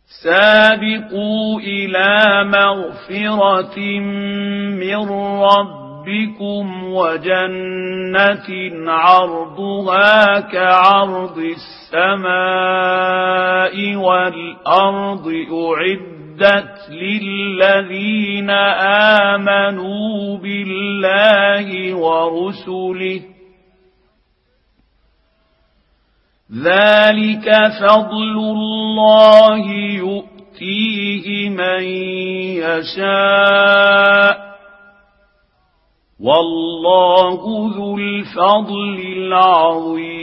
سابقوا إلى مغفرة من ربكم وجنة عرضها كعرض السماء والأرض أعدت للذين آمنوا بالله ورسله ذلك فضل الله يؤتيه من يشاء والله ذو الفضل العظيم